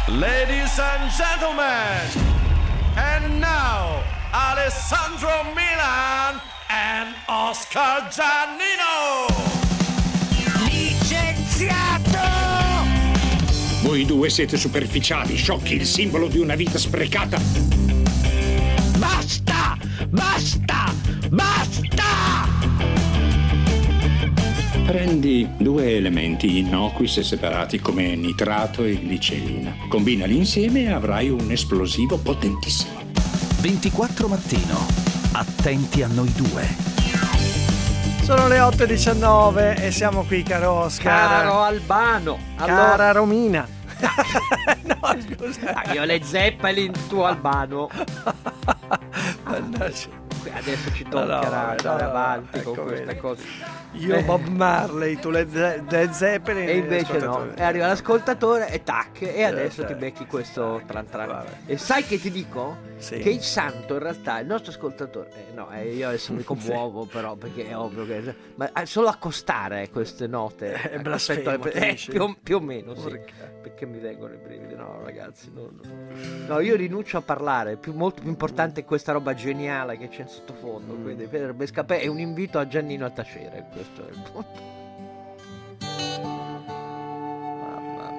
Ladies and gentlemen, and now Alessandro Milan and Oscar Giannino. Licenziato! Voi due siete superficiali, sciocchi, il simbolo di una vita sprecata. Basta! Basta! Basta! Prendi due elementi innocui se separati come nitrato e glicerina. Combinali insieme e avrai un esplosivo potentissimo. 24 mattino. Attenti a noi due. Sono le 8:19 e siamo qui, caro Oscar. Caro Albano. Cara Romina. No, scusa. Io le Zeppelin, tu Albano. Mannaggia. Adesso ci toccherà andare avanti con questa cosa. Io Bob Marley, tu le Zeppelin. E invece no, e arriva l'ascoltatore e tac, e adesso tac. ti becchi questo tran. Vabbè. E sai che ti dico? Sì. Che il santo in realtà, il nostro ascoltatore, io adesso mi commuovo però, perché è ovvio che, ma solo accostare queste note È blasfemo, più o meno sì, perché mi vengono i brividi. No ragazzi, no, io rinuncio a parlare, molto più importante è questa roba geniale che c'è in sottofondo, quindi per Bescapè è un invito a Giannino a tacere, questo è il punto. Mamma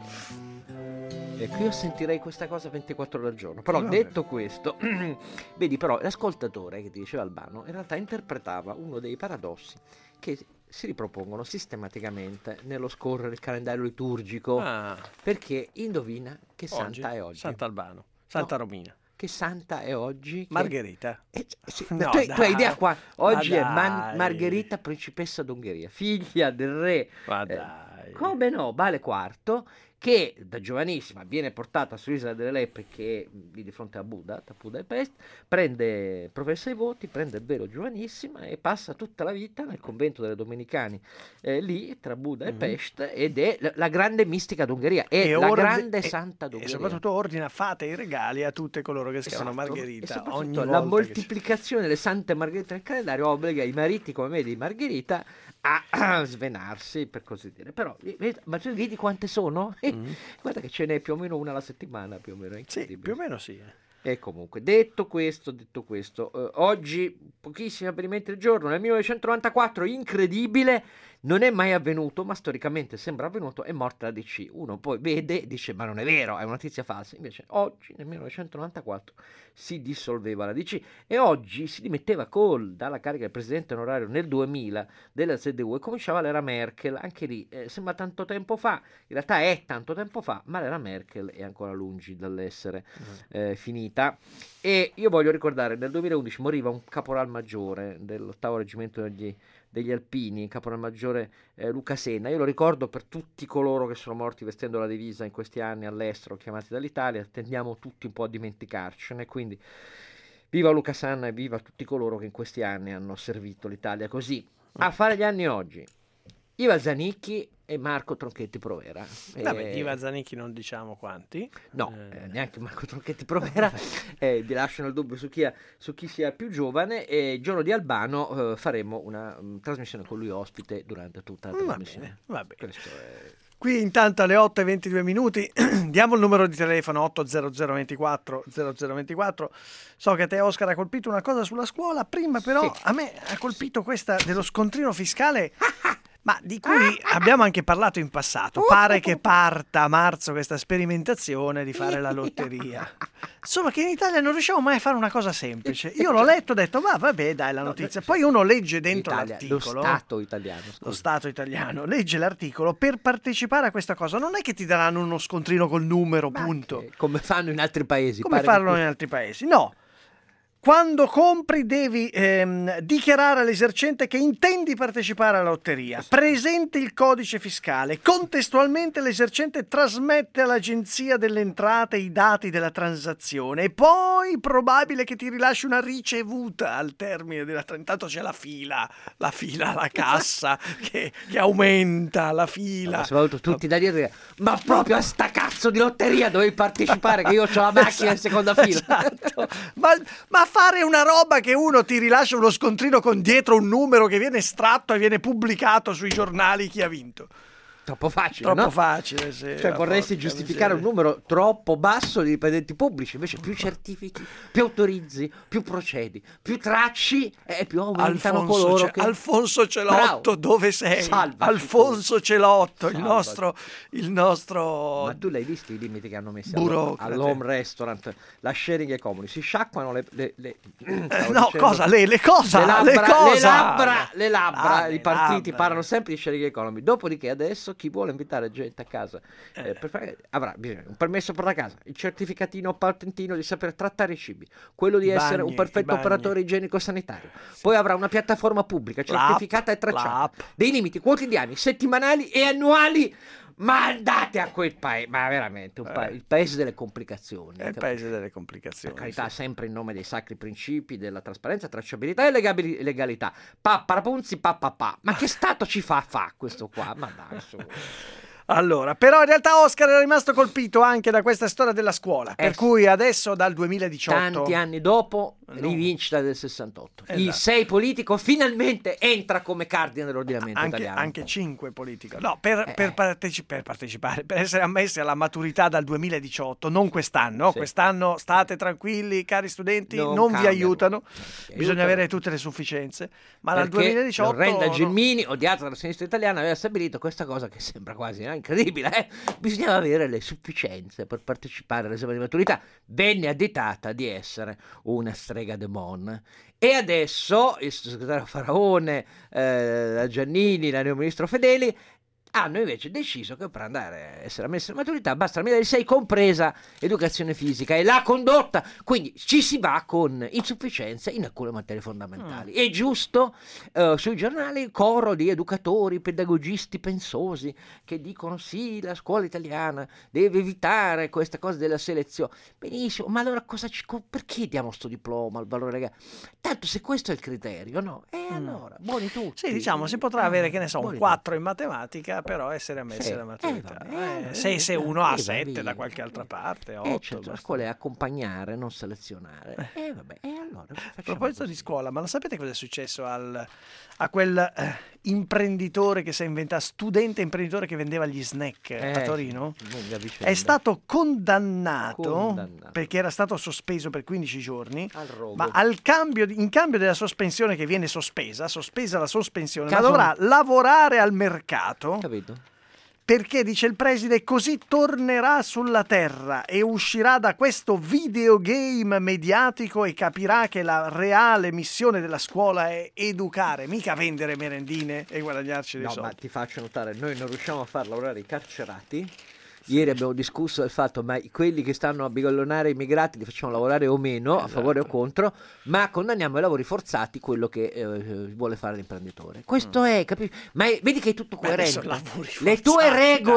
mia. Ecco, io sentirei questa cosa 24 ore al giorno. Però detto questo, vedi però l'ascoltatore che ti diceva Albano in realtà interpretava uno dei paradossi che si ripropongono sistematicamente nello scorrere il calendario liturgico. Perché indovina che santa è oggi? Sant'Albano, Santa Romina. Che santa è oggi? Margherita. Sì, No, tu hai idea qua? Oggi è dai. Margherita, principessa d'Ungheria, figlia del re. Ma dai. Come no, Vale IV, che da giovanissima viene portata sull'isola delle Lepri, che è lì di fronte a Budapest, professa i voti, prende il velo giovanissima e passa tutta la vita nel convento delle Domenicani, lì tra Buda e Pest, ed è la grande mistica d'Ungheria, è la grande santa d'Ungheria. E soprattutto ordina, fate i regali a tutte coloro che si chiamano Margherita. E ogni la volta moltiplicazione delle sante Margherite nel calendario obbliga i mariti come me di Margherita a svenarsi, per così dire. Però, ma tu vedi quante sono? Guarda che ce n'è più o meno una alla settimana, più o meno. Sì, più o meno sì. E comunque, detto questo, oggi pochissimi avvenimenti del giorno. Nel 1994, incredibile, non è mai avvenuto, ma storicamente sembra avvenuto, è morta la DC. Uno poi vede e dice, ma non è vero, è una notizia falsa. Invece oggi, nel 1994, si dissolveva la DC e oggi si dimetteva dalla carica del presidente onorario nel 2000 della ZDU e cominciava l'era Merkel. Anche lì sembra tanto tempo fa, in realtà è tanto tempo fa, ma l'era Merkel è ancora lungi dall'essere finita. E io voglio ricordare, nel 2011 moriva un caporal maggiore dell'8° reggimento degli Alpini, caporal maggiore Luca Senna. Io lo ricordo per tutti coloro che sono morti vestendo la divisa in questi anni all'estero, chiamati dall'Italia. Tendiamo tutti un po' a dimenticarcene, quindi viva Luca Senna e viva tutti coloro che in questi anni hanno servito l'Italia così. A fare gli anni oggi Iva Zanicchi e Marco Tronchetti Provera. Vabbè, Iva Zanicchi non diciamo quanti. No, neanche Marco Tronchetti Provera. Vi lascio nel dubbio su chi sia più giovane. E il giorno di Albano faremo una trasmissione con lui ospite durante tutta la trasmissione. Va bene. Questo è... Qui intanto alle 8:22 diamo il numero di telefono 800 24 0024. So che a te, Oscar, ha colpito una cosa sulla scuola, prima però Sì. a me ha colpito questa dello scontrino fiscale, ma di cui abbiamo anche parlato in passato. Pare che parta a marzo questa sperimentazione di fare la lotteria. Insomma, che in Italia non riusciamo mai a fare una cosa semplice. Io l'ho letto, ho detto, ma vabbè, dai, la notizia. Poi uno legge dentro l'articolo. Lo Stato italiano. Scusa. Lo Stato italiano legge l'articolo. Per partecipare a questa cosa non è che ti daranno uno scontrino col numero, punto. Come fanno in altri paesi. Come fanno in altri paesi? No. Quando compri devi dichiarare all'esercente che intendi partecipare alla lotteria, presenti il codice fiscale, contestualmente l'esercente trasmette all'Agenzia delle Entrate i dati della transazione e poi probabile che ti rilasci una ricevuta al termine della intanto c'è la fila alla cassa che aumenta la fila. Ma soprattutto tutti da dire, ma proprio a sta cazzo di lotteria dovevi partecipare che io ho la macchina in seconda fila. Esatto. Ma fare una roba che uno ti rilascia uno scontrino con dietro un numero che viene estratto e viene pubblicato sui giornali chi ha vinto. troppo facile, Troppo no? facile, sì. Cioè vorresti giustificare un numero troppo basso di dipendenti pubblici, invece più certifichi, più autorizzi, più procedi, più tracci e più aumentano coloro che... Alfonso Celotto, Bravo. dove sei? Salvaci Alfonso Celotto, il Salvaci. nostro Ma tu l'hai visto i limiti che hanno messo burocrate. all'home restaurant, la sharing economy, si sciacquano le no, cosa? Le cosa? le labbra, le i partiti labbra. parlano sempre di sharing economy. Dopodiché adesso chi vuole invitare gente a casa avrà bisogno un permesso per la casa, il certificatino patentino di saper trattare i cibi, quello di essere un perfetto operatore igienico-sanitario. Poi avrà una piattaforma pubblica certificata e tracciata, dei limiti quotidiani, settimanali e annuali. Ma andate a quel paese, ma veramente il paese delle complicazioni. È il paese delle complicazioni. Per carità, sempre in nome dei sacri principi della trasparenza, tracciabilità e legalità. Rapunzi, pa. Ma che stato ci fa questo qua? Ma dai, su. Allora, però in realtà Oscar era rimasto colpito anche da questa storia della scuola, per cui adesso dal 2018... Tanti anni dopo, rivincita del 68. Il 6 politico finalmente entra come cardine dell'ordinamento italiano. Anche 5 politico. No, per partecipare, per essere ammessi alla maturità dal 2018, non quest'anno. Sì. Quest'anno state tranquilli, cari studenti, non vi aiutano. Bisogna avere tutte le sufficienze. Ma dal 2018... Lorenda Gelmini, odiata dalla sinistra italiana, aveva stabilito questa cosa che sembra quasi incredibile, bisognava avere le sufficienze per partecipare all'esame di maturità. Venne additata di essere una strega de Mon. E adesso il sottosegretario Faraone, la Giannini, il neoministro Fedeli hanno invece deciso che per andare a essere ammessi alla maturità basta la media del 6 compresa educazione fisica e la condotta, quindi ci si va con insufficienze in alcune materie fondamentali. È giusto, sui giornali coro di educatori, pedagogisti pensosi che dicono sì, la scuola italiana deve evitare questa cosa della selezione. Benissimo, ma allora perché diamo sto diploma al valore legale? Tanto se questo è il criterio, no? E allora, buoni tutti. Sì, diciamo, si potrà avere, che ne so, un Buoni 4 in matematica, però essere ammessi alla maturità. Se uno ha 7 da qualche altra parte, 8. Certo, la scuola è accompagnare, non selezionare. Allora, A proposito di scuola, ma lo sapete cosa è successo a quel imprenditore che si è inventato, studente imprenditore che vendeva gli snack a Torino? È stato condannato perché era stato sospeso per 15 giorni, ma in cambio della sospensione, che viene sospesa la sospensione, ma dovrà lavorare al mercato. Capito? Perché, dice il preside, così tornerà sulla terra e uscirà da questo videogame mediatico e capirà che la reale missione della scuola è educare, mica vendere merendine e guadagnarci dei soldi. Ma ti faccio notare, noi non riusciamo a far lavorare i carcerati. Ieri abbiamo discusso del fatto, ma quelli che stanno a bigollonare i immigrati li facciamo lavorare o meno, a favore o contro, ma condanniamo ai lavori forzati quello che vuole fare l'imprenditore. Questo è, capisci? Ma vedi che è tutto coerente. Le tue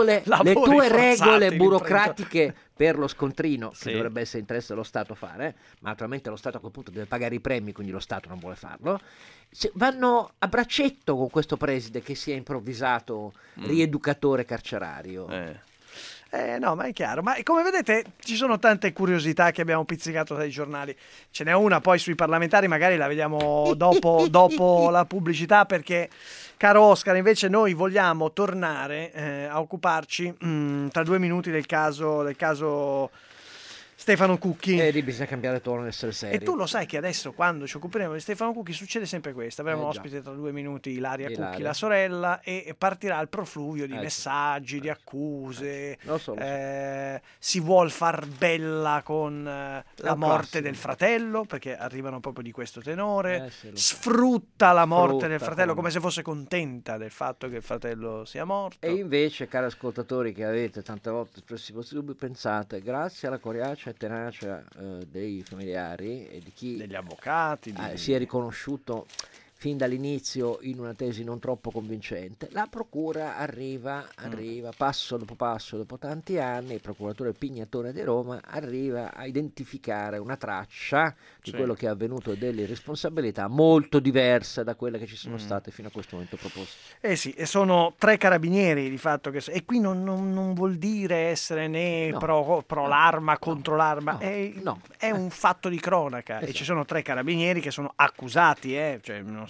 regole burocratiche per lo scontrino, che dovrebbe essere interesse dello Stato fare, ma naturalmente lo Stato a quel punto deve pagare i premi, quindi lo Stato non vuole farlo, vanno a braccetto con questo preside che si è improvvisato rieducatore carcerario. No, ma è chiaro. Ma come vedete ci sono tante curiosità che abbiamo pizzicato dai giornali. Ce n'è una poi sui parlamentari, magari la vediamo dopo la pubblicità, perché, caro Oscar, invece noi vogliamo tornare a occuparci tra 2 minuti del caso Stefano Cucchi. Bisogna cambiare tono e essere seri. E tu lo sai che adesso, quando ci occuperemo di Stefano Cucchi, succede sempre questo. Avremo ospite tra 2 minuti Ilaria Cucchi, la sorella, e partirà il profluvio di messaggi, di accuse. Lo so. Si vuol far bella con la morte del fratello, perché arrivano proprio di questo tenore. Sfrutta la morte del fratello come se fosse contenta del fatto che il fratello sia morto. E invece, cari ascoltatori che avete tante volte espresso i vostri dubbi, pensate, grazie alla coriacea e tenacia dei familiari e di chi degli avvocati si è riconosciuto fin dall'inizio in una tesi non troppo convincente, la procura arriva passo dopo tanti anni, il procuratore Pignatone di Roma arriva a identificare una traccia di quello che è avvenuto, delle responsabilità molto diverse da quelle che ci sono state fino a questo momento proposte. Sì, e sono 3 carabinieri di fatto e qui non vuol dire essere né pro l'arma, contro l'arma, è un fatto di cronaca. E ci sono 3 carabinieri che sono accusati, cioè non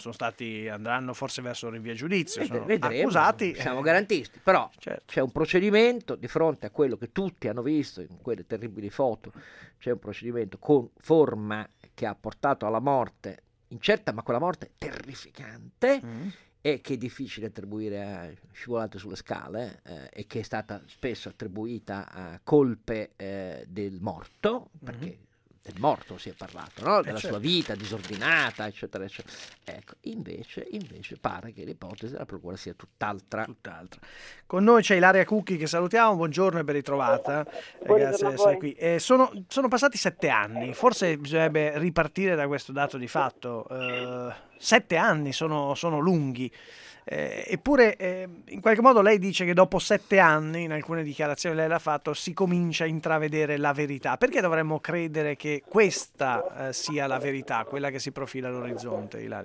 andranno forse verso il rinvio a giudizio, sono Vedremo, accusati. siamo garantisti, però Certo. c'è un procedimento di fronte a quello che tutti hanno visto in quelle terribili foto, c'è un procedimento con forma che ha portato alla morte incerta, ma quella morte terrificante, e che è difficile attribuire a scivolate sulle scale, e che è stata spesso attribuita a colpe del morto, perché del morto si è parlato, no? Della sua vita disordinata, eccetera, eccetera. Ecco, invece pare che l'ipotesi della procura sia tutt'altra. Con noi c'è Ilaria Cucchi, che salutiamo, buongiorno e ben ritrovata. Grazie di essere qui. Sono passati 7 anni, forse bisognerebbe ripartire da questo dato di fatto. 7 anni sono lunghi. Eppure in qualche modo lei dice che dopo 7 anni, in alcune dichiarazioni lei l'ha fatto, si comincia a intravedere la verità. Perché dovremmo credere che questa sia la verità, quella che si profila all'orizzonte, Ilaria?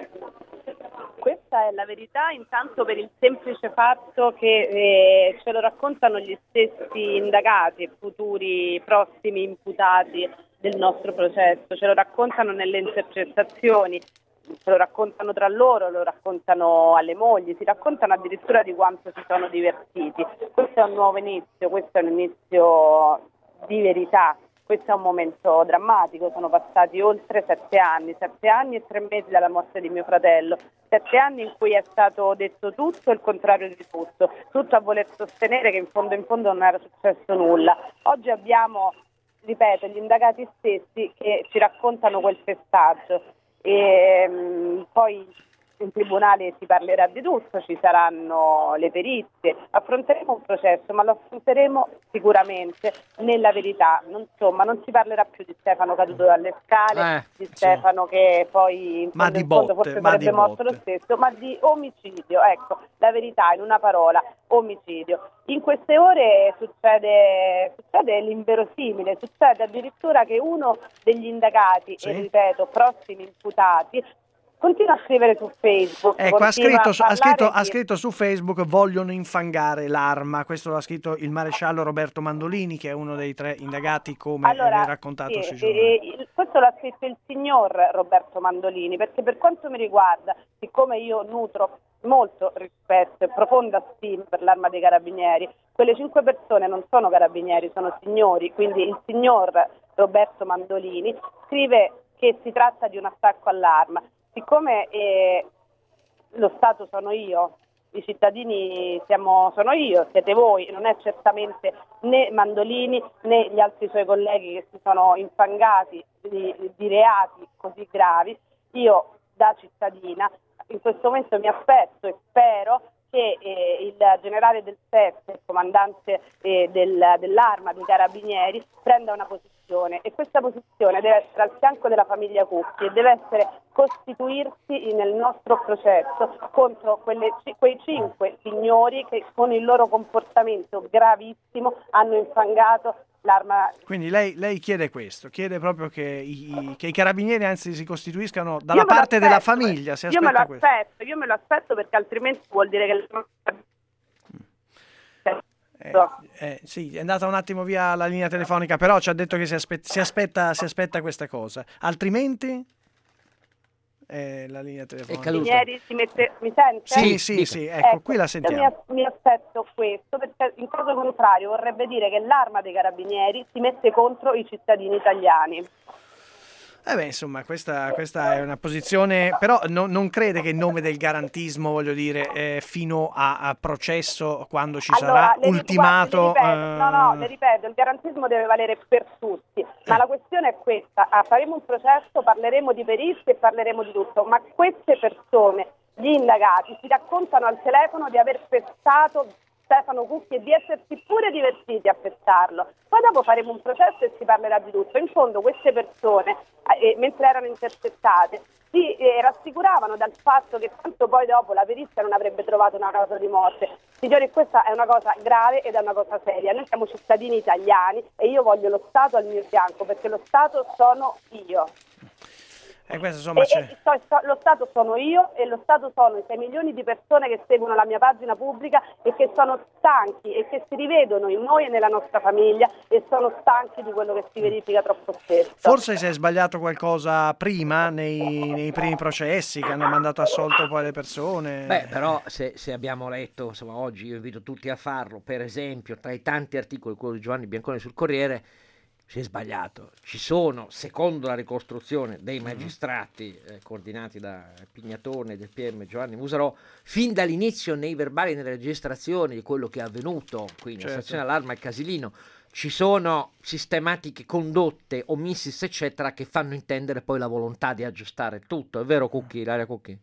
Questa è la verità intanto per il semplice fatto che ce lo raccontano gli stessi indagati, futuri prossimi imputati del nostro processo, ce lo raccontano nelle intercettazioni, se lo raccontano tra loro, lo raccontano alle mogli, si raccontano addirittura di quanto si sono divertiti. Questo è un nuovo inizio, questo è un inizio di verità, questo è un momento drammatico, sono passati oltre 7 anni e 3 mesi dalla morte di mio fratello, 7 anni in cui è stato detto tutto e il contrario di tutto a voler sostenere che in fondo non era successo nulla. Oggi abbiamo, ripeto, gli indagati stessi che ci raccontano quel pestaggio. E poi in tribunale si parlerà di tutto, ci saranno le perizie, affronteremo un processo, ma lo affronteremo sicuramente nella verità. Non si parlerà più di Stefano caduto dalle scale, di Stefano che poi in fondo forse sarebbe morto lo stesso, ma di omicidio. Ecco, la verità in una parola: omicidio. In queste ore succede l'inverosimile, succede addirittura che uno degli indagati, e ripeto, prossimi imputati, continua a scrivere su Facebook. Ecco, ha scritto su Facebook: vogliono infangare l'Arma. Questo l'ha scritto il maresciallo Roberto Mandolini, che è uno dei 3 indagati, come viene raccontato sui giornali. Questo l'ha scritto il signor Roberto Mandolini, perché per quanto mi riguarda, siccome io nutro molto rispetto e profonda stima per l'Arma dei Carabinieri, quelle 5 persone non sono carabinieri, sono signori, quindi il signor Roberto Mandolini scrive che si tratta di un attacco all'Arma. Siccome lo Stato sono io, i cittadini sono io, siete voi, non è certamente né Mandolini né gli altri suoi colleghi che si sono infangati di reati così gravi, io da cittadina in questo momento mi aspetto e spero che il generale del SET, il comandante dell'Arma dei Carabinieri, prenda una posizione, e questa posizione deve essere al fianco della famiglia Cucchi e deve essere costituirsi nel nostro processo contro quei 5 signori che con il loro comportamento gravissimo hanno infangato l'Arma. Quindi lei chiede questo, chiede proprio che i carabinieri anzi si costituiscano dalla parte della famiglia. Io me lo aspetto perché altrimenti vuol dire che sì, è andata un attimo via la linea telefonica, però ci ha detto che si aspetta questa cosa, altrimenti la linea telefonica mi sente? Sì, ecco, qui la sentiamo. Mi aspetto questo, perché in caso contrario vorrebbe dire che l'Arma dei Carabinieri si mette contro i cittadini italiani. Insomma, questa è una posizione, però non crede che in nome del garantismo, voglio dire, fino a processo, quando ci sarà ultimato... Le ripeto, il garantismo deve valere per tutti, ma la questione è questa: faremo un processo, parleremo di perizie e parleremo di tutto, ma queste persone, gli indagati, si raccontano al telefono di aver pestato Stefano Cucchi e di essersi pure divertiti a pestarlo. Poi dopo faremo un processo e si parlerà di tutto. In fondo queste persone, mentre erano intercettate, si rassicuravano dal fatto che tanto poi dopo la perizia non avrebbe trovato una causa di morte. Signori, questa è una cosa grave ed è una cosa seria. Noi siamo cittadini italiani e io voglio lo Stato al mio fianco, perché lo Stato sono io. questo, insomma, c'è. Lo Stato sono io e lo Stato sono i 6 milioni di persone che seguono la mia pagina pubblica e che sono stanchi e che si rivedono in noi e nella nostra famiglia e sono stanchi di quello che si verifica troppo spesso. Forse si è sbagliato qualcosa prima nei primi processi che hanno mandato assolto poi le persone. Beh, però se abbiamo letto, insomma, oggi io invito tutti a farlo, per esempio, tra i tanti articoli, quello di Giovanni Bianconi sul Corriere, si è sbagliato. Ci sono, secondo la ricostruzione dei magistrati coordinati da Pignatone del PM Giovanni Musarò, fin dall'inizio nei verbali e nelle registrazioni di quello che è avvenuto, quindi la stazione d'allarme al Casilino, ci sono sistematiche condotte, omissis eccetera, che fanno intendere poi la volontà di aggiustare tutto. È vero, Cucchi, Ilaria Cucchi?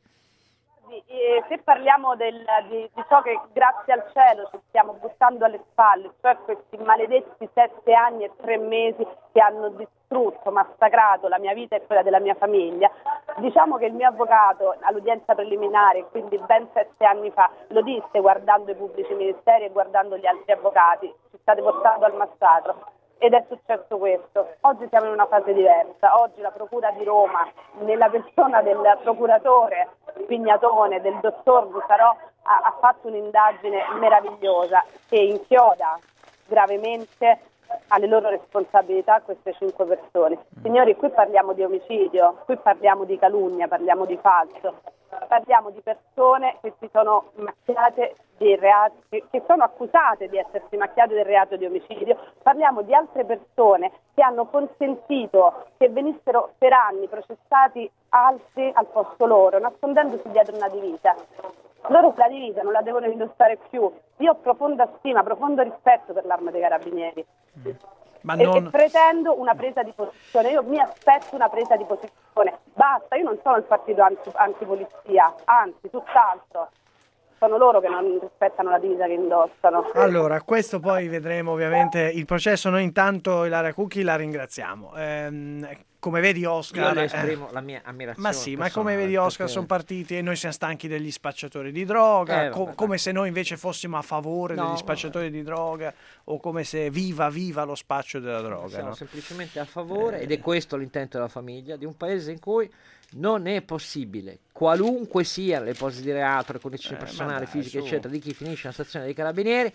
Se parliamo di ciò che grazie al cielo ci stiamo buttando alle spalle, cioè questi maledetti 7 anni e 3 mesi che hanno distrutto, massacrato la mia vita e quella della mia famiglia, diciamo che il mio avvocato all'udienza preliminare, quindi ben 7 anni fa, lo disse guardando i pubblici ministeri e guardando gli altri avvocati: ci state portando al massacro. Ed è successo questo. Oggi siamo in una fase diversa. Oggi la Procura di Roma, nella persona del procuratore Pignatone, del dottor Musarò, ha fatto un'indagine meravigliosa che inchioda gravemente alle loro responsabilità queste 5 persone. Signori, qui parliamo di omicidio, qui parliamo di calunnia, parliamo di falso, parliamo di persone che si sono macchiate dei reati, che sono accusate di essersi macchiate del reato di omicidio, parliamo di altre persone che hanno consentito che venissero per anni processati altri al posto loro, nascondendosi dietro una divisa. Loro la divisa non la devono indossare più. Io ho profonda stima, profondo rispetto per l'Arma dei Carabinieri. Ma e pretendo una presa di posizione. Io mi aspetto una presa di posizione. Basta, io non sono il partito antipolizia, anzi, tutt'altro. Sono loro che non rispettano la divisa che indossano. Allora, questo poi vedremo ovviamente il processo. Noi intanto, Ilaria Cucchi, la ringraziamo. Come vedi, Oscar, io le esprimo la mia ammirazione. Ma sì, ma come vedi, Oscar, sono partiti e noi siamo stanchi degli spacciatori di droga, come se noi invece fossimo a favore degli spacciatori di droga, o come se viva lo spaccio della droga. Siamo semplicemente a favore, ed è questo l'intento della famiglia, di un paese in cui non è possibile, qualunque siano le ipotesi di reato, le condizioni personali, fisiche, eccetera, di chi finisce nella stazione dei Carabinieri,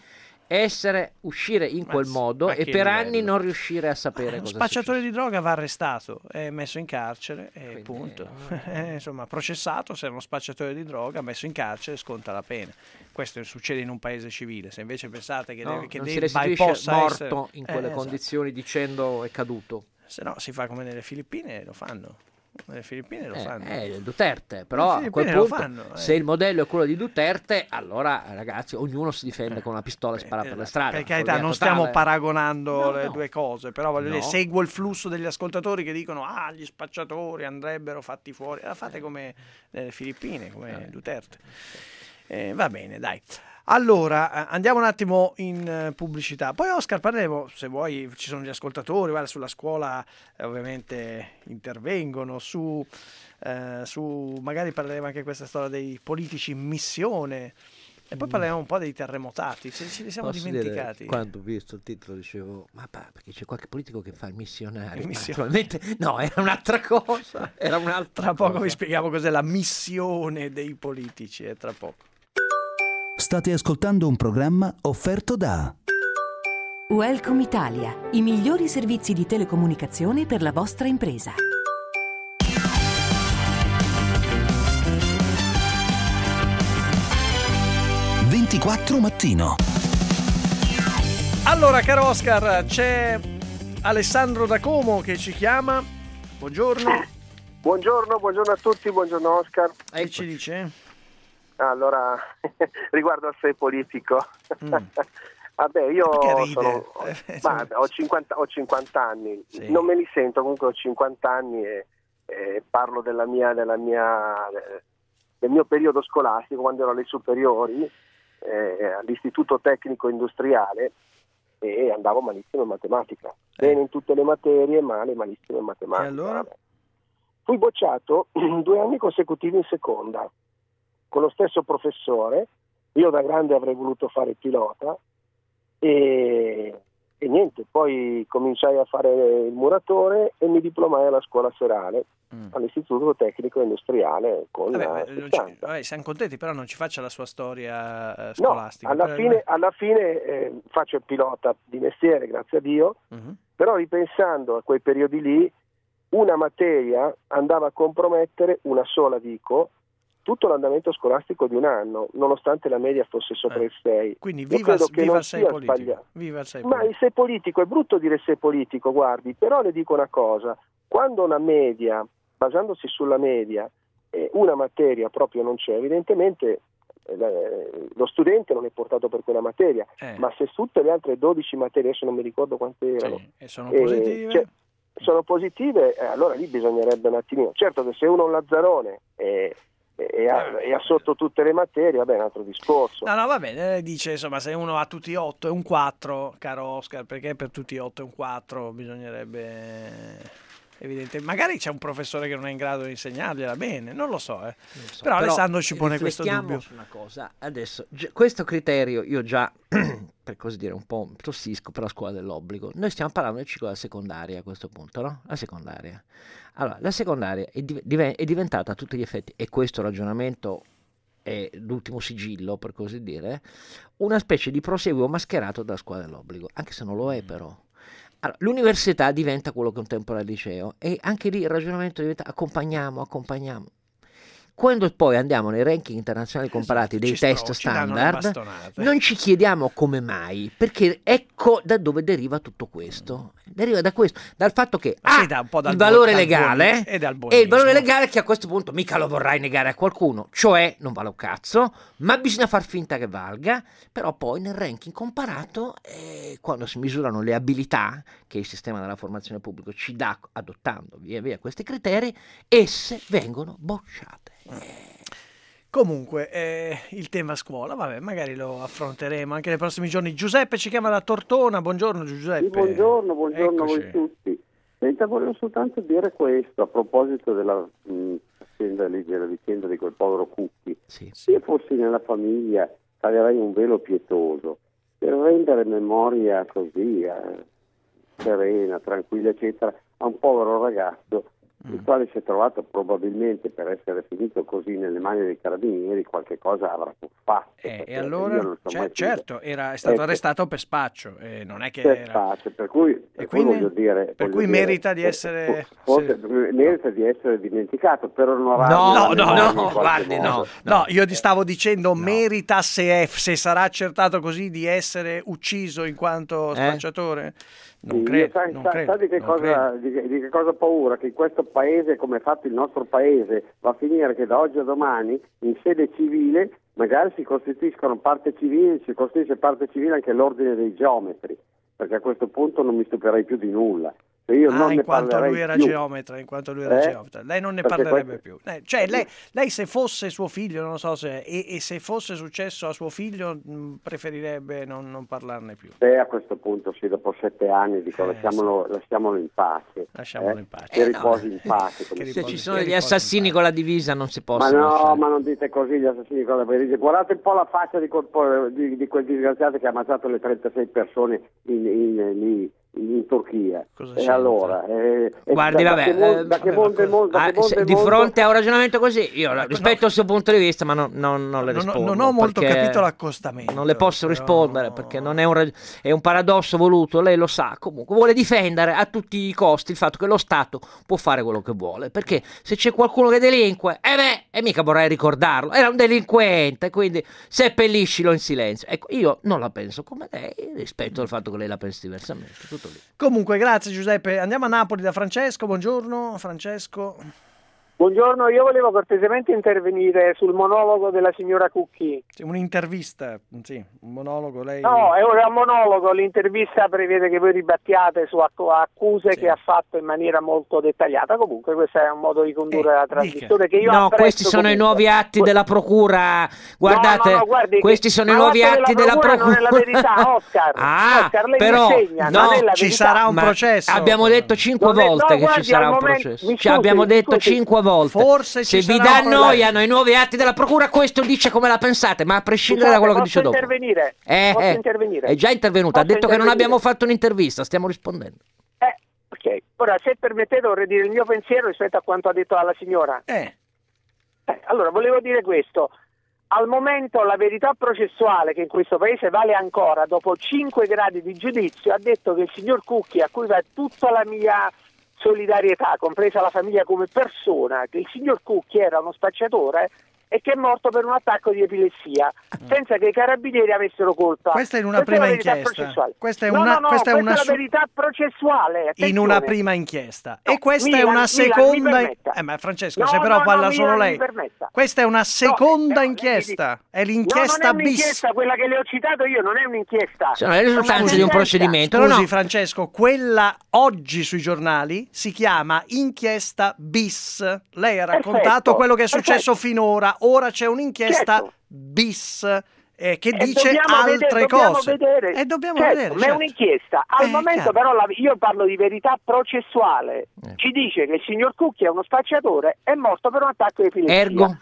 uscire in quel modo e per anni non riuscire a sapere cosa spacciatore di droga va arrestato, è messo in carcere e punto. Insomma, processato se è uno spacciatore di droga, messo in carcere, sconta la pena. Questo succede in un paese civile. Se invece pensate che non si restituisce morto in quelle condizioni dicendo è caduto, se no si fa come nelle Filippine, lo fanno. Nelle Filippine lo fanno. Duterte, però a quel punto, se il modello è quello di Duterte, allora ragazzi, ognuno si difende con una pistola e spara per le strade. Per carità, non stiamo paragonando le due cose, però voglio dire, seguo il flusso degli ascoltatori che dicono gli spacciatori andrebbero fatti fuori. Fate come nelle Filippine, come Duterte. Va bene, dai. Allora, andiamo un attimo in pubblicità. Poi, Oscar, parleremo, se vuoi, ci sono gli ascoltatori, guarda, sulla scuola ovviamente intervengono, su magari parleremo anche questa storia dei politici in missione, e poi parleremo un po' dei terremotati, ce li siamo dimenticati. Quando ho visto il titolo dicevo, perché c'è qualche politico che fa il missionario. Naturalmente no, era un'altra cosa. Tra poco vi spieghiamo cos'è la missione dei politici, tra poco. State ascoltando un programma offerto da Welcome Italia, i migliori servizi di telecomunicazione per la vostra impresa. Mattino. Allora, caro Oscar, c'è Alessandro da Como che ci chiama. Buongiorno. Buongiorno a tutti, buongiorno Oscar. Che ci dice? Allora, riguardo al sei politico, vabbè, io ho 50 anni, sì. Non me li sento, comunque ho 50 anni e parlo del mio periodo scolastico, quando ero alle superiori, all'istituto tecnico industriale, e andavo malissimo in matematica, bene in tutte le materie, male malissimo in matematica. E allora? Fui bocciato 2 anni consecutivi in seconda, con lo stesso professore. Io da grande avrei voluto fare pilota, e E niente, poi cominciai a fare il muratore e mi diplomai alla scuola serale all'Istituto Tecnico Industriale con 70. Siamo contenti, però non ci faccia la sua storia scolastica. No, alla fine faccio il pilota di mestiere, grazie a Dio, però ripensando a quei periodi lì, una materia andava a compromettere, una sola dico, tutto l'andamento scolastico di un anno, nonostante la media fosse sopra il 6. Quindi viva il 6 politico. Ma il 6 politico, è brutto dire 6 politico, guardi, però le dico una cosa, quando una media, basandosi sulla media, una materia proprio non c'è, evidentemente lo studente non è portato per quella materia, ma se tutte le altre 12 materie, adesso non mi ricordo quante erano, e sono positive, sono positive, allora lì bisognerebbe un attimino, certo che se uno è un lazzarone e ha sotto tutte le materie, vabbè, è un altro discorso. No, va bene, dice, insomma, se uno ha tutti 8 è un 4, caro Oscar, perché per tutti 8 è un 4 bisognerebbe... Evidente, magari c'è un professore che non è in grado di insegnargliela bene, non lo so, Però Alessandro ci pone questo dubbio. Su una cosa, adesso questo criterio io già per così dire un po' tossisco per la scuola dell'obbligo. Noi stiamo parlando del ciclo della secondaria a questo punto, no? La secondaria. Allora, la secondaria è diventata a tutti gli effetti, e questo ragionamento è l'ultimo sigillo per così dire, una specie di proseguo mascherato della scuola dell'obbligo, anche se non lo è però. Allora, l'università diventa quello che un tempo era il liceo e anche lì il ragionamento diventa accompagniamo. Quando poi andiamo nei ranking internazionali comparati dei test standard, non ci chiediamo come mai, perché ecco da dove deriva tutto questo. Deriva da questo, dal fatto che il valore legale e il valore legale che a questo punto mica lo vorrai negare a qualcuno, cioè non vale un cazzo, ma bisogna far finta che valga, però poi nel ranking comparato, quando si misurano le abilità che il sistema della formazione pubblica ci dà adottando via via questi criteri, esse vengono bocciate. Comunque il tema scuola, vabbè, magari lo affronteremo anche nei prossimi giorni. Giuseppe ci chiama da Tortona. Buongiorno Giuseppe. Sì, buongiorno a voi tutti. Senta, volevo soltanto dire questo a proposito della vicenda di quel povero Cucchi. Sì. Se io fossi nella famiglia taglierei un velo pietoso per rendere memoria così serena, tranquilla eccetera a un povero ragazzo il quale si è trovato probabilmente, per essere finito così nelle mani dei carabinieri, qualche cosa avrà fatto. E allora, certo, è stato arrestato per spaccio, non è che spaccio, per cui voglio dire, merita di essere merita di essere dimenticato, però non avrà no, io ti stavo dicendo merita se sarà accertato così di essere ucciso in quanto spacciatore. Non credo. Sai di che cosa ho paura? Che in questo paese, come è fatto il nostro paese, va a finire che da oggi a domani in sede civile magari si costituisce parte civile anche l'ordine dei geometri, perché a questo punto non mi stupirei più di nulla. Io non in quanto lui era geometra, lei non ne parlerebbe più. Cioè lei se fosse suo figlio, non lo so se e se fosse successo a suo figlio preferirebbe non parlarne più. A questo punto sì, dopo 7 anni dico lasciamolo in pace. Lasciamolo in pace. Che riposi in pace. Se ci sono degli assassini con la divisa non si possono. Ma non dite così, gli assassini con la divisa. Guardate un po' la faccia di quel disgraziato che ha ammazzato le 36 persone in Turchia. E allora guardi, di fronte a un ragionamento così io rispetto il suo punto di vista, ma non le rispondo. Non ho molto capito l'accostamento. Non le posso rispondere perché non è un paradosso voluto, lei lo sa. Comunque vuole difendere a tutti i costi il fatto che lo Stato può fare quello che vuole, perché se c'è qualcuno che delinque e mica vorrei ricordarlo, era un delinquente, quindi seppelliscilo in silenzio. Ecco, io non la penso come lei rispetto al fatto che lei la pensi diversamente, tutto lì. Comunque grazie Giuseppe, andiamo a Napoli da Francesco. Buongiorno Francesco. Buongiorno, io volevo cortesemente intervenire sul monologo della signora Cucchi. Un'intervista, sì, un monologo. Lei... No, è un monologo, l'intervista prevede che voi ribattiate su accuse che ha fatto in maniera molto dettagliata. Comunque questo è un modo di condurre la trasmissione che io apprezzo. Questi sono i nuovi atti della procura. Guardate, guardi, questi sono i nuovi atti della procura. Non è la verità, Oscar. Oscar, lei però mi insegna, non è la ci verità. sarà un processo. Abbiamo detto 5 volte che ci sarà un processo. Abbiamo detto 5 volte volta. Forse se vi dà annoiano i nuovi atti della procura, questo dice come la pensate, ma a prescindere da quello che dice dopo. Posso intervenire? È già intervenuta, ha detto che non abbiamo fatto un'intervista, stiamo rispondendo. Ok, ora se permettete vorrei dire il mio pensiero rispetto a quanto ha detto alla signora. Allora, volevo dire questo. Al momento la verità processuale, che in questo paese vale ancora, dopo 5 gradi di giudizio, ha detto che il signor Cucchi, a cui va tutta la mia solidarietà, compresa la famiglia come persona, che il signor Cucchi era uno spacciatore e che è morto per un attacco di epilessia, senza che i carabinieri avessero colpa. Questa è in una prima inchiesta. Questa è una la verità processuale. Attenzione. In una prima inchiesta. E questa è una seconda. Ma Francesco, se però parla solo lei. Questa è una seconda inchiesta. È l'inchiesta non è un'inchiesta, quella che le ho citato io non è un'inchiesta. Sono le risultanze di un procedimento. Scusi, Francesco, quella oggi sui giornali si chiama inchiesta bis. Lei ha raccontato quello che è successo finora. Ora c'è un'inchiesta bis che dice altre cose. Dobbiamo vedere. Ma è un'inchiesta. Al momento però io parlo di verità processuale. Ci dice che il signor Cucchi è uno spacciatore, è morto per un attacco di epilessia. Ergo?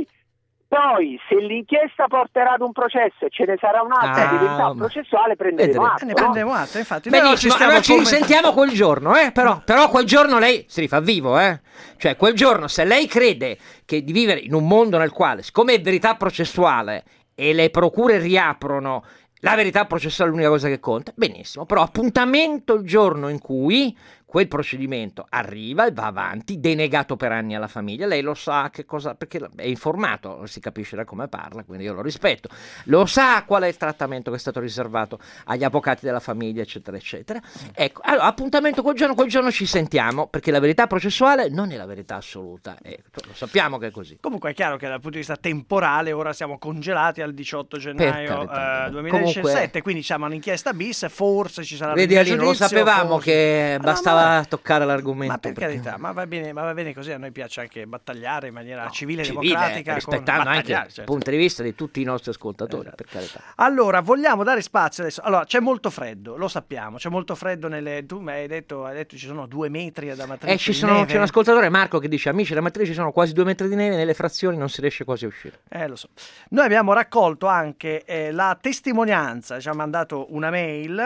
Poi se l'inchiesta porterà ad un processo e ce ne sarà un'altra di verità processuale, prenderemo atto. Ne prenderemo atto, infatti. Benissimo, allora ci risentiamo quel giorno, però quel giorno lei si rifà vivo, Cioè quel giorno, se lei crede che di vivere in un mondo nel quale, siccome è verità processuale e le procure riaprono, la verità processuale è l'unica cosa che conta, benissimo, però appuntamento il giorno in cui quel procedimento arriva e va avanti, denegato per anni alla famiglia. Lei lo sa che cosa, perché è informato, si capisce da come parla, quindi io lo rispetto. Lo sa qual è il trattamento che è stato riservato agli avvocati della famiglia, eccetera, eccetera. Ecco, allora appuntamento quel giorno ci sentiamo, perché la verità processuale non è la verità assoluta, lo sappiamo che è così. Comunque è chiaro che dal punto di vista temporale ora siamo congelati al 18 gennaio 2017, quindi siamo all'inchiesta bis, forse ci sarà il giudizio. Lo sapevamo che bastava toccare l'argomento. Ma per carità, ma va bene così, a noi piace anche battagliare in maniera civile e democratica, rispettando anche il punto di vista di tutti i nostri ascoltatori, per carità. Allora, vogliamo dare spazio adesso. Allora, c'è molto freddo, lo sappiamo, c'è molto freddo tu mi hai detto ci sono 2 metri ad Amatrice c'è un ascoltatore, Marco, che dice: amici, ad Amatrice ci sono quasi 2 metri di neve, nelle frazioni non si riesce quasi a uscire. Lo so. Noi abbiamo raccolto anche la testimonianza, ci ha mandato una mail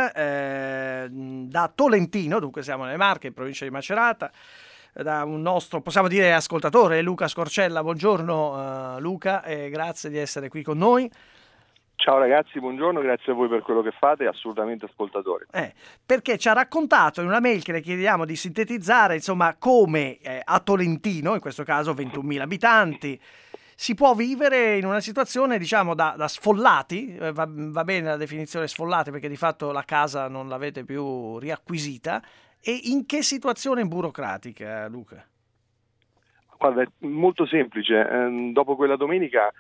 da Tolentino, dunque siamo nelle Marche, in provincia di Macerata, da un nostro, possiamo dire, ascoltatore, Luca Scorcella. Buongiorno Luca, e grazie di essere qui con noi. Ciao ragazzi, buongiorno, grazie a voi per quello che fate, assolutamente ascoltatore. Perché ci ha raccontato in una mail che le chiediamo di sintetizzare, insomma, come a Tolentino, in questo caso 21.000 abitanti, si può vivere in una situazione, diciamo, da sfollati, va bene la definizione sfollati perché di fatto la casa non l'avete più riacquisita, e in che situazione burocratica, Luca? Guarda, è molto semplice, dopo quella domenica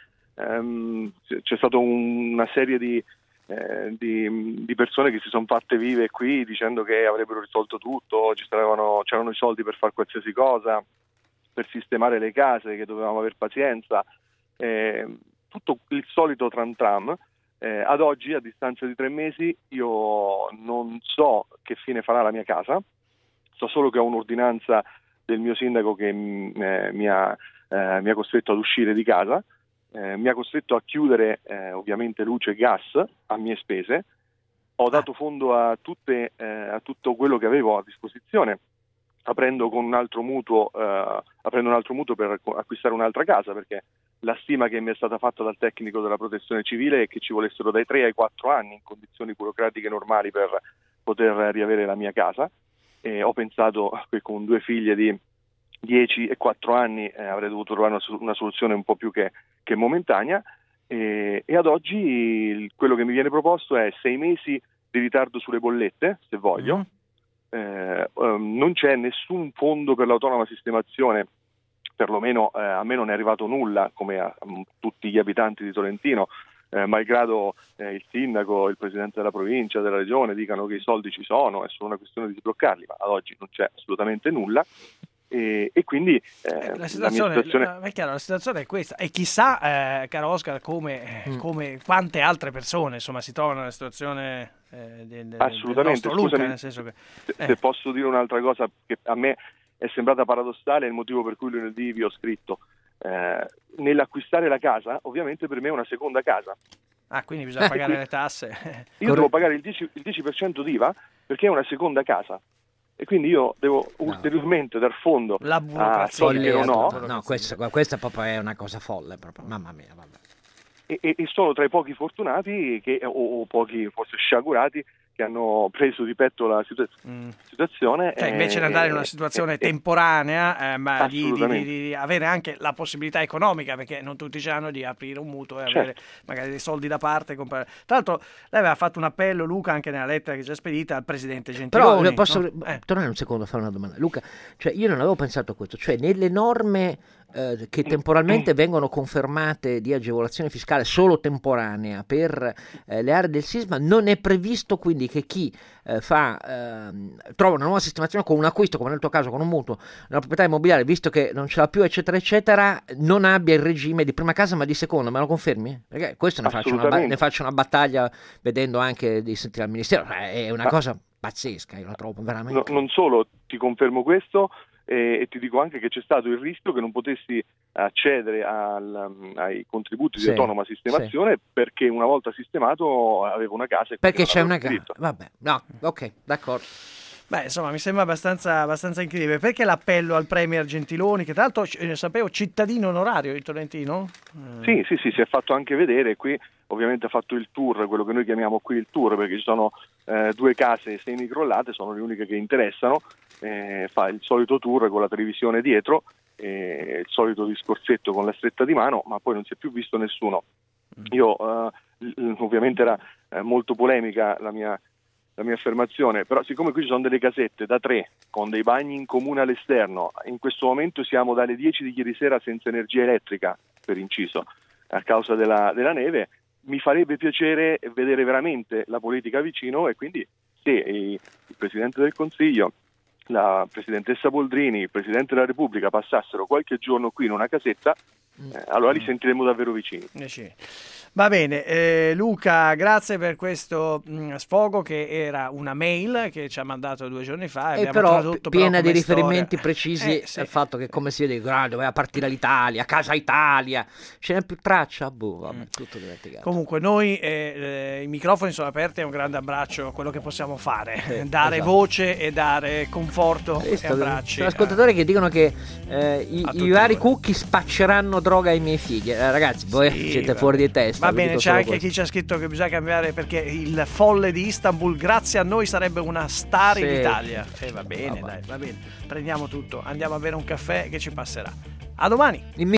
c'è stata una serie di persone che si sono fatte vive qui dicendo che avrebbero risolto tutto, c'erano i soldi per fare qualsiasi cosa, per sistemare le case, che dovevamo aver pazienza, tutto il solito tram tram. Ad oggi, a distanza di 3 mesi, io non so che fine farà la mia casa, so solo che ho un'ordinanza del mio sindaco che mi ha costretto ad uscire di casa, mi ha costretto a chiudere ovviamente luce e gas a mie spese. Ho dato fondo a tutto quello che avevo a disposizione, aprendo un altro mutuo per acquistare un'altra casa, perché la stima che mi è stata fatta dal tecnico della protezione civile è che ci volessero dai 3 ai 4 anni in condizioni burocratiche normali per poter riavere la mia casa, e ho pensato che con 2 figlie di 10 e 4 anni avrei dovuto trovare una soluzione un po' più che momentanea, e ad oggi quello che mi viene proposto è 6 mesi di ritardo sulle bollette, se voglio. Non c'è nessun fondo per l'autonoma sistemazione, perlomeno a me non è arrivato nulla, come a tutti gli abitanti di Tolentino, malgrado il sindaco, il presidente della provincia, della regione dicano che i soldi ci sono, è solo una questione di sbloccarli, ma ad oggi non c'è assolutamente nulla. E quindi la situazione è chiaro, la situazione è questa, e chissà, caro Oscar, come quante altre persone insomma si trovano nella situazione assolutamente. del nostro Luca, Scusami, nel senso che se posso dire un'altra cosa che a me è sembrata paradossale, è il motivo per cui lunedì vi ho scritto. Nell'acquistare la casa, ovviamente per me è una seconda casa. Ah, quindi bisogna pagare le tasse. Io devo pagare il 10% d'IVA perché è una seconda casa. E quindi io devo ulteriormente dar fondo a soldi che non ho. No, questa proprio è una cosa folle, proprio. Mamma mia, vabbè. E sono tra i pochi fortunati o pochi forse sciagurati che hanno preso di petto la situazione. Cioè, invece di andare in una situazione temporanea, ma di avere anche la possibilità economica, perché non tutti hanno di aprire un mutuo e avere magari dei soldi da parte. Tra l'altro lei aveva fatto un appello, Luca, anche nella lettera che ci ha spedita al presidente Gentiloni. Però posso tornare un secondo a fare una domanda. Luca, cioè io non avevo pensato a questo, cioè nelle norme che temporalmente vengono confermate di agevolazione fiscale solo temporanea per le aree del sisma, non è previsto quindi che chi trova una nuova sistemazione con un acquisto, come nel tuo caso con un mutuo, una proprietà immobiliare, visto che non ce l'ha più eccetera eccetera, non abbia il regime di prima casa ma di seconda. Me lo confermi? Perché questo ne faccio una battaglia vedendo anche di sentire al ministero, è una cosa pazzesca, io la trovo veramente. Non solo ti confermo questo, e ti dico anche che c'è stato il rischio che non potessi accedere ai contributi di autonoma sistemazione perché una volta sistemato avevo una casa. Perché c'è una casa. Vabbè, no, ok, d'accordo. Beh, insomma, mi sembra abbastanza incredibile. Perché l'appello al Premier Gentiloni, che tra l'altro sapevo cittadino onorario di Tolentino? Sì, si è fatto anche vedere qui. Ovviamente ha fatto il tour, quello che noi chiamiamo qui il tour, perché ci sono 2 case semicrollate, sono le uniche che interessano. Fa il solito tour con la televisione dietro, il solito discorsetto con la stretta di mano, ma poi non si è più visto nessuno. Io ovviamente era molto polemica la mia affermazione, però siccome qui ci sono delle casette da 3 con dei bagni in comune all'esterno, in questo momento siamo dalle 10 di ieri sera senza energia elettrica, per inciso, a causa della neve, mi farebbe piacere vedere veramente la politica vicino, e quindi se il Presidente del Consiglio, la Presidentessa Boldrini, il Presidente della Repubblica passassero qualche giorno qui in una casetta, allora li sentiremo davvero vicini. Va bene, Luca, grazie per questo sfogo, che era una mail che ci ha mandato 2 giorni fa. E però piena di riferimenti precisi al fatto che, come si vede, doveva partire l'Italia, Casa Italia, ce n'è più traccia? Vabbè, tutto dimenticato. Comunque noi i microfoni sono aperti, è un grande abbraccio a quello che possiamo fare, dare voce e dare conforto e abbracci. Sono ascoltatori che dicono che i vari cucchi spacceranno droga ai miei figli. Ragazzi, voi siete fuori di testa. Va bene, c'è anche chi ci ha scritto che bisogna cambiare perché il folle di Istanbul grazie a noi sarebbe una star in Italia. Va bene, va bene, prendiamo tutto, andiamo a bere un caffè che ci passerà. A domani.